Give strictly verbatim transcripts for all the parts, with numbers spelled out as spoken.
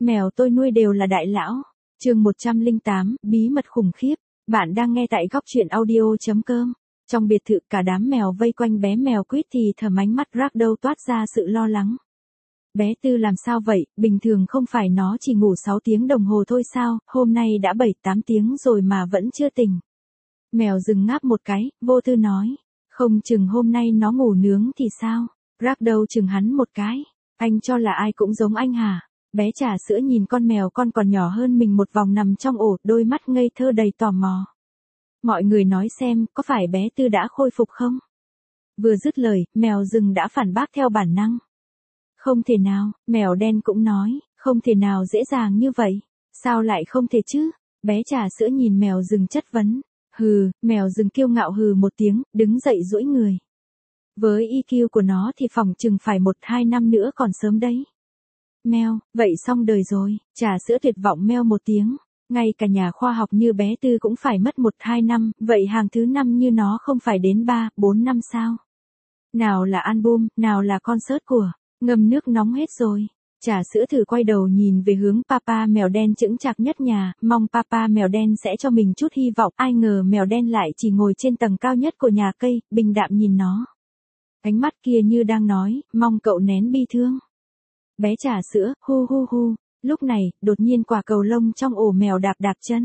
Mèo tôi nuôi đều là đại lão. Chương một trăm lẻ tám, bí mật khủng khiếp. Bạn đang nghe tại góc truyện audio.com. Trong biệt thự cả đám mèo vây quanh bé mèo Quýt thì thầm, ánh mắt Ragdoll toát ra sự lo lắng. Bé Tư làm sao vậy, bình thường không phải nó chỉ ngủ sáu tiếng đồng hồ thôi sao, hôm nay đã bảy tám tiếng rồi mà vẫn chưa tỉnh. Mèo rừng ngáp một cái, vô tư nói. Không chừng hôm nay nó ngủ nướng thì sao? Ragdoll chừng hắn một cái. Anh cho là ai cũng giống anh hả? Bé trà sữa nhìn con mèo con còn nhỏ hơn mình một vòng nằm trong ổ, đôi mắt ngây thơ đầy tò mò. Mọi người nói xem, có phải bé Tư đã khôi phục không? Vừa dứt lời, mèo rừng đã phản bác theo bản năng. Không thể nào, mèo đen cũng nói, không thể nào dễ dàng như vậy. Sao lại không thể chứ? Bé trà sữa nhìn mèo rừng chất vấn. Hừ, mèo rừng kiêu ngạo hừ một tiếng, đứng dậy duỗi người. Với i kiu của nó thì phòng chừng phải một hai năm nữa còn sớm đấy. Meo, vậy xong đời rồi, trà sữa tuyệt vọng meo một tiếng. Ngay cả nhà khoa học như bé Tư cũng phải mất một hai năm, vậy hàng thứ năm như nó không phải đến ba, bốn năm sao? Nào là album, nào là concert của, ngâm nước nóng hết rồi. Trà sữa thử quay đầu nhìn về hướng papa mèo đen chững chạc nhất nhà, mong papa mèo đen sẽ cho mình chút hy vọng, ai ngờ mèo đen lại chỉ ngồi trên tầng cao nhất của nhà cây, bình đạm nhìn nó. Ánh mắt kia như đang nói, mong cậu nén bi thương. Bé trà sữa, hu hu hu, lúc này, đột nhiên quả cầu lông trong ổ mèo đạp đạp chân.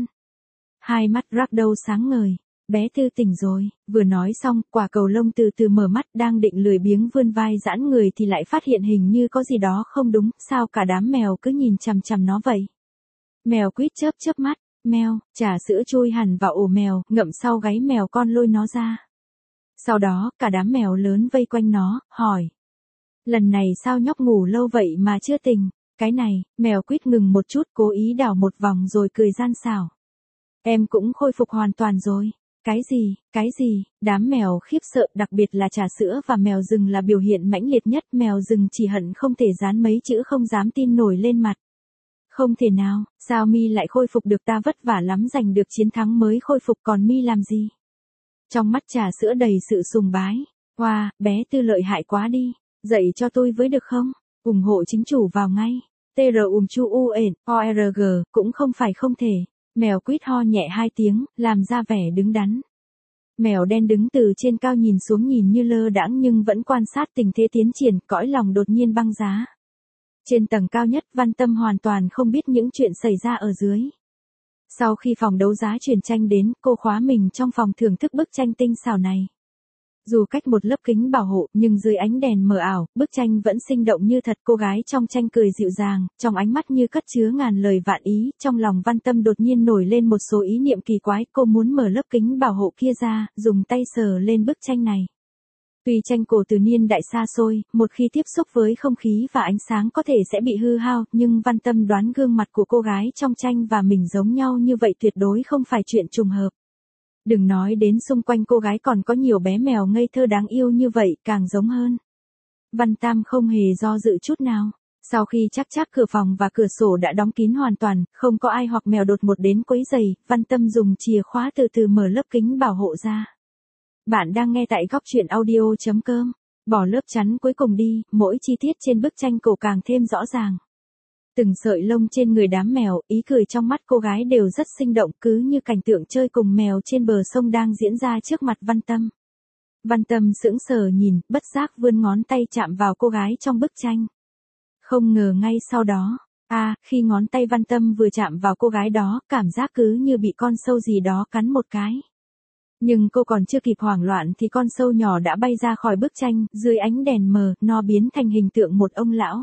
Hai mắt Ragdoll sáng ngời, bé Tư tỉnh rồi, vừa nói xong, quả cầu lông từ từ mở mắt đang định lười biếng vươn vai giãn người thì lại phát hiện hình như có gì đó không đúng, sao cả đám mèo cứ nhìn chằm chằm nó vậy. Mèo Quýt chớp chớp mắt, meo, trà sữa chui hẳn vào ổ mèo, ngậm sau gáy mèo con lôi nó ra. Sau đó, cả đám mèo lớn vây quanh nó, hỏi. Lần này sao nhóc ngủ lâu vậy mà chưa tỉnh? Cái này, mèo Quýt ngừng một chút cố ý đảo một vòng rồi cười gian xảo. Em cũng khôi phục hoàn toàn rồi. Cái gì, cái gì, đám mèo khiếp sợ đặc biệt là trà sữa và mèo rừng là biểu hiện mãnh liệt nhất. Mèo rừng chỉ hận không thể dán mấy chữ không dám tin nổi lên mặt. Không thể nào, sao mi lại khôi phục được, ta vất vả lắm giành được chiến thắng mới khôi phục còn mi làm gì? Trong mắt trà sữa đầy sự sùng bái. Wow, bé Tư lợi hại quá đi. Dạy cho tôi với được không? ủng hộ chính chủ vào ngay. tê rờ ùm chu u ền, o rờ giê, cũng không phải không thể. Mèo Quýt ho nhẹ hai tiếng, làm ra vẻ đứng đắn. Mèo đen đứng từ trên cao nhìn xuống nhìn như lơ đãng nhưng vẫn quan sát tình thế tiến triển, cõi lòng đột nhiên băng giá. Trên tầng cao nhất, Văn Tâm hoàn toàn không biết những chuyện xảy ra ở dưới. Sau khi phòng đấu giá truyền tranh đến, cô khóa mình trong phòng thưởng thức bức tranh tinh xảo này. Dù cách một lớp kính bảo hộ, nhưng dưới ánh đèn mờ ảo, bức tranh vẫn sinh động như thật. Cô gái trong tranh cười dịu dàng, trong ánh mắt như cất chứa ngàn lời vạn ý. Trong lòng Văn Tâm đột nhiên nổi lên một số ý niệm kỳ quái. Cô muốn mở lớp kính bảo hộ kia ra, dùng tay sờ lên bức tranh này. Tuy tranh cổ từ niên đại xa xôi, một khi tiếp xúc với không khí và ánh sáng có thể sẽ bị hư hao, nhưng Văn Tâm đoán gương mặt của cô gái trong tranh và mình giống nhau như vậy tuyệt đối không phải chuyện trùng hợp. Đừng nói đến xung quanh cô gái còn có nhiều bé mèo ngây thơ đáng yêu như vậy, càng giống hơn. Văn Tam không hề do dự chút nào. Sau khi chắc chắc cửa phòng và cửa sổ đã đóng kín hoàn toàn, không có ai hoặc mèo đột ngột đến quấy rầy, Văn Tâm dùng chìa khóa từ từ mở lớp kính bảo hộ ra. Bạn đang nghe tại góc truyện audio.com. Bỏ lớp chắn cuối cùng đi, mỗi chi tiết trên bức tranh cổ càng thêm rõ ràng. Từng sợi lông trên người đám mèo, ý cười trong mắt cô gái đều rất sinh động, cứ như cảnh tượng chơi cùng mèo trên bờ sông đang diễn ra trước mặt Văn Tâm. Văn Tâm sững sờ nhìn, bất giác vươn ngón tay chạm vào cô gái trong bức tranh. Không ngờ ngay sau đó, à, khi ngón tay Văn Tâm vừa chạm vào cô gái đó, cảm giác cứ như bị con sâu gì đó cắn một cái. Nhưng cô còn chưa kịp hoảng loạn thì con sâu nhỏ đã bay ra khỏi bức tranh, dưới ánh đèn mờ, nó biến thành hình tượng một ông lão.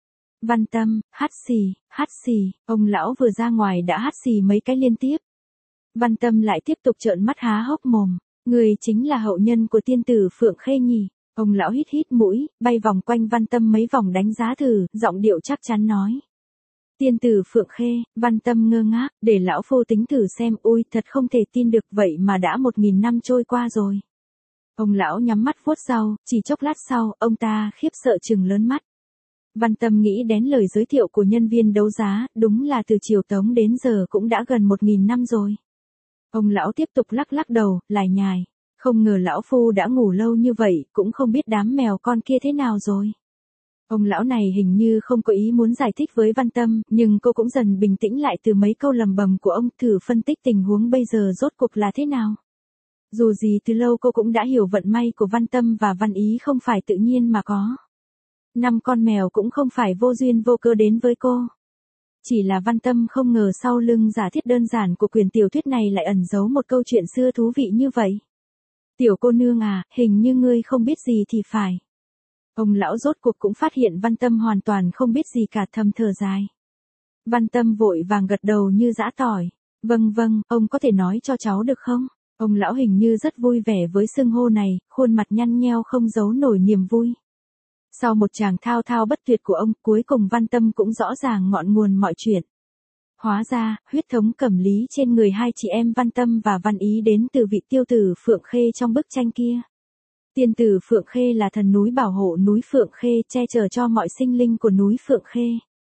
Văn Tâm, hắt xì, hắt xì, ông lão vừa ra ngoài đã hắt xì mấy cái liên tiếp. Văn Tâm lại tiếp tục trợn mắt há hốc mồm, người chính là hậu nhân của tiên tử Phượng Khê nhỉ. Ông lão hít hít mũi, bay vòng quanh Văn Tâm mấy vòng đánh giá thử, giọng điệu chắc chắn nói. Tiên tử Phượng Khê, Văn Tâm ngơ ngác, để lão phu tính thử xem, ôi thật không thể tin được vậy mà đã một nghìn năm trôi qua rồi. Ông lão nhắm mắt vuốt rau, chỉ chốc lát sau, ông ta khiếp sợ trừng lớn mắt. Văn Tâm nghĩ đến lời giới thiệu của nhân viên đấu giá, đúng là từ triều Tống đến giờ cũng đã gần một nghìn năm rồi. Ông lão tiếp tục lắc lắc đầu, lải nhải, không ngờ lão phu đã ngủ lâu như vậy, cũng không biết đám mèo con kia thế nào rồi. Ông lão này hình như không có ý muốn giải thích với Văn Tâm, nhưng cô cũng dần bình tĩnh lại từ mấy câu lầm bầm của ông, thử phân tích tình huống bây giờ rốt cuộc là thế nào. Dù gì từ lâu cô cũng đã hiểu vận may của Văn Tâm và Văn Ý không phải tự nhiên mà có. Năm con mèo cũng không phải vô duyên vô cớ đến với cô. Chỉ là Văn Tâm không ngờ sau lưng giả thiết đơn giản của quyển tiểu thuyết này lại ẩn giấu một câu chuyện xưa thú vị như vậy. Tiểu cô nương à, hình như ngươi không biết gì thì phải. Ông lão rốt cuộc cũng phát hiện Văn Tâm hoàn toàn không biết gì cả, thầm thở dài. Văn Tâm vội vàng gật đầu như giã tỏi. Vâng vâng, ông có thể nói cho cháu được không? Ông lão hình như rất vui vẻ với xưng hô này, khuôn mặt nhăn nheo không giấu nổi niềm vui. Sau một tràng thao thao bất tuyệt của ông, cuối cùng Văn Tâm cũng rõ ràng ngọn nguồn mọi chuyện. Hóa ra, huyết thống cẩm lý trên người hai chị em Văn Tâm và Văn Ý đến từ vị tiêu tử Phượng Khê trong bức tranh kia. Tiên tử Phượng Khê là thần núi bảo hộ núi Phượng Khê, che chở cho mọi sinh linh của núi Phượng Khê.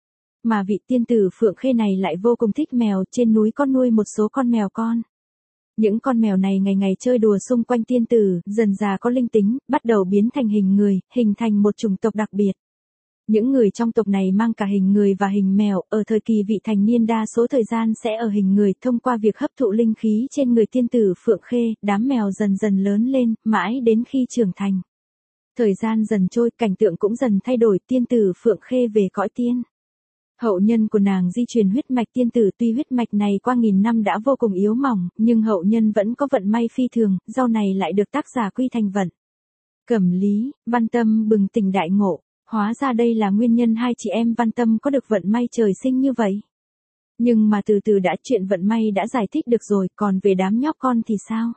Mà vị tiên tử Phượng Khê này lại vô cùng thích mèo, trên núi có nuôi một số con mèo con. Những con mèo này ngày ngày chơi đùa xung quanh tiên tử, dần già có linh tính, bắt đầu biến thành hình người, hình thành một chủng tộc đặc biệt. Những người trong tộc này mang cả hình người và hình mèo, ở thời kỳ vị thành niên đa số thời gian sẽ ở hình người, thông qua việc hấp thụ linh khí trên người tiên tử Phượng Khê, đám mèo dần dần lớn lên, mãi đến khi trưởng thành. Thời gian dần trôi, cảnh tượng cũng dần thay đổi, tiên tử Phượng Khê về cõi tiên. Hậu nhân của nàng di truyền huyết mạch tiên tử, tuy huyết mạch này qua nghìn năm đã vô cùng yếu mỏng, nhưng hậu nhân vẫn có vận may phi thường, sau này lại được tác giả quy thành vận. Cẩm lý, Văn Tâm bừng tỉnh đại ngộ, hóa ra đây là nguyên nhân hai chị em Văn Tâm có được vận may trời sinh như vậy. Nhưng mà từ từ đã chuyện vận may đã giải thích được rồi, còn về đám nhóc con thì sao?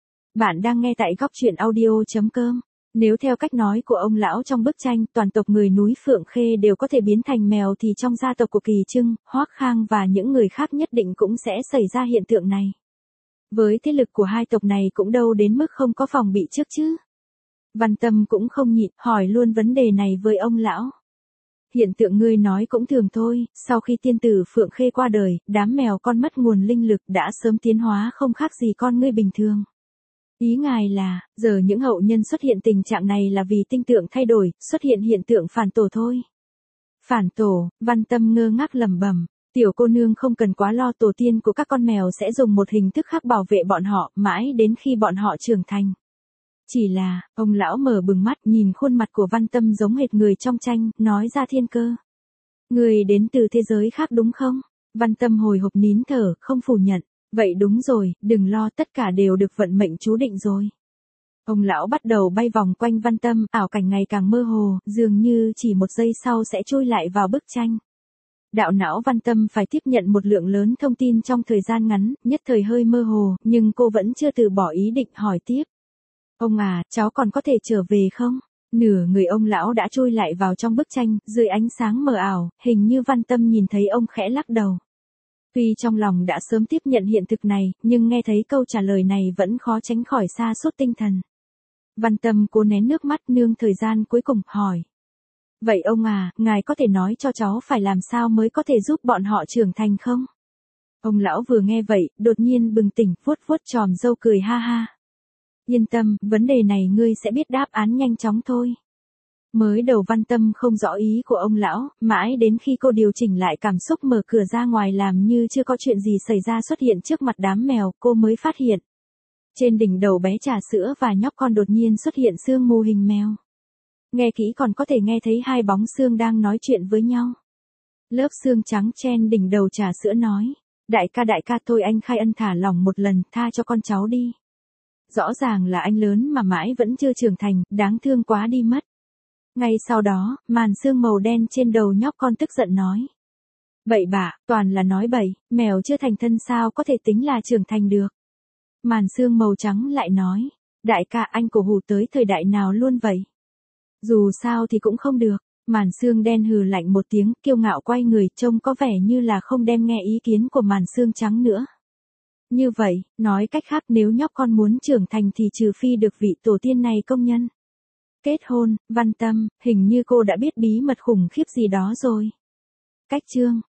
Bạn đang nghe tại góc truyện audio chấm com. Nếu theo cách nói của ông lão trong bức tranh, toàn tộc người núi Phượng Khê đều có thể biến thành mèo thì trong gia tộc của Kỳ Trưng, Hoắc Khang và những người khác nhất định cũng sẽ xảy ra hiện tượng này. Với thế lực của hai tộc này cũng đâu đến mức không có phòng bị trước chứ. Văn Tâm cũng không nhịn, hỏi luôn vấn đề này với ông lão. Hiện tượng ngươi nói cũng thường thôi, sau khi tiên tử Phượng Khê qua đời, đám mèo con mất nguồn linh lực đã sớm tiến hóa không khác gì con ngươi bình thường. Ý ngài là, giờ những hậu nhân xuất hiện tình trạng này là vì tinh tượng thay đổi, xuất hiện hiện tượng phản tổ thôi. Phản tổ, Văn Tâm ngơ ngác lẩm bẩm, tiểu cô nương không cần quá lo, tổ tiên của các con mèo sẽ dùng một hình thức khác bảo vệ bọn họ, mãi đến khi bọn họ trưởng thành. Chỉ là, ông lão mở bừng mắt nhìn khuôn mặt của Văn Tâm giống hệt người trong tranh, nói ra thiên cơ. Người đến từ thế giới khác đúng không? Văn Tâm hồi hộp nín thở, không phủ nhận. Vậy đúng rồi, đừng lo, tất cả đều được vận mệnh chú định rồi. Ông lão bắt đầu bay vòng quanh Văn Tâm, ảo cảnh ngày càng mơ hồ, dường như chỉ một giây sau sẽ trôi lại vào bức tranh. Đạo não Văn Tâm phải tiếp nhận một lượng lớn thông tin trong thời gian ngắn, nhất thời hơi mơ hồ, nhưng cô vẫn chưa từ bỏ ý định hỏi tiếp. Ông à, cháu còn có thể trở về không? Nửa người ông lão đã trôi lại vào trong bức tranh, dưới ánh sáng mờ ảo, hình như Văn Tâm nhìn thấy ông khẽ lắc đầu. Tuy trong lòng đã sớm tiếp nhận hiện thực này, nhưng nghe thấy câu trả lời này vẫn khó tránh khỏi sa sút tinh thần. Văn Tâm cố nén nước mắt nương thời gian cuối cùng hỏi. Vậy ông à, ngài có thể nói cho cháu phải làm sao mới có thể giúp bọn họ trưởng thành không? Ông lão vừa nghe vậy, đột nhiên bừng tỉnh, vuốt vuốt chòm râu cười ha ha. Yên tâm, vấn đề này ngươi sẽ biết đáp án nhanh chóng thôi. Mới đầu Văn Tâm không rõ ý của ông lão, mãi đến khi cô điều chỉnh lại cảm xúc mở cửa ra ngoài làm như chưa có chuyện gì xảy ra xuất hiện trước mặt đám mèo, cô mới phát hiện. Trên đỉnh đầu bé trà sữa và nhóc con đột nhiên xuất hiện sương mù hình mèo. Nghe kỹ còn có thể nghe thấy hai bóng xương đang nói chuyện với nhau. Lớp xương trắng chen đỉnh đầu trà sữa nói. Đại ca đại ca thôi anh khai ân thả lỏng một lần, tha cho con cháu đi. Rõ ràng là anh lớn mà mãi vẫn chưa trưởng thành, đáng thương quá đi mất. Ngay sau đó, màn sương màu đen trên đầu nhóc con tức giận nói. Bậy bạ, toàn là nói bậy, mèo chưa thành thân sao có thể tính là trưởng thành được. Màn sương màu trắng lại nói. Đại ca anh cổ hủ tới thời đại nào luôn vậy? Dù sao thì cũng không được. Màn sương đen hừ lạnh một tiếng, kiêu ngạo quay người, trông có vẻ như là không đem nghe ý kiến của màn sương trắng nữa. Như vậy, nói cách khác nếu nhóc con muốn trưởng thành thì trừ phi được vị tổ tiên này công nhân. Kết hôn, Văn Tâm, hình như cô đã biết bí mật khủng khiếp gì đó rồi. Cách chương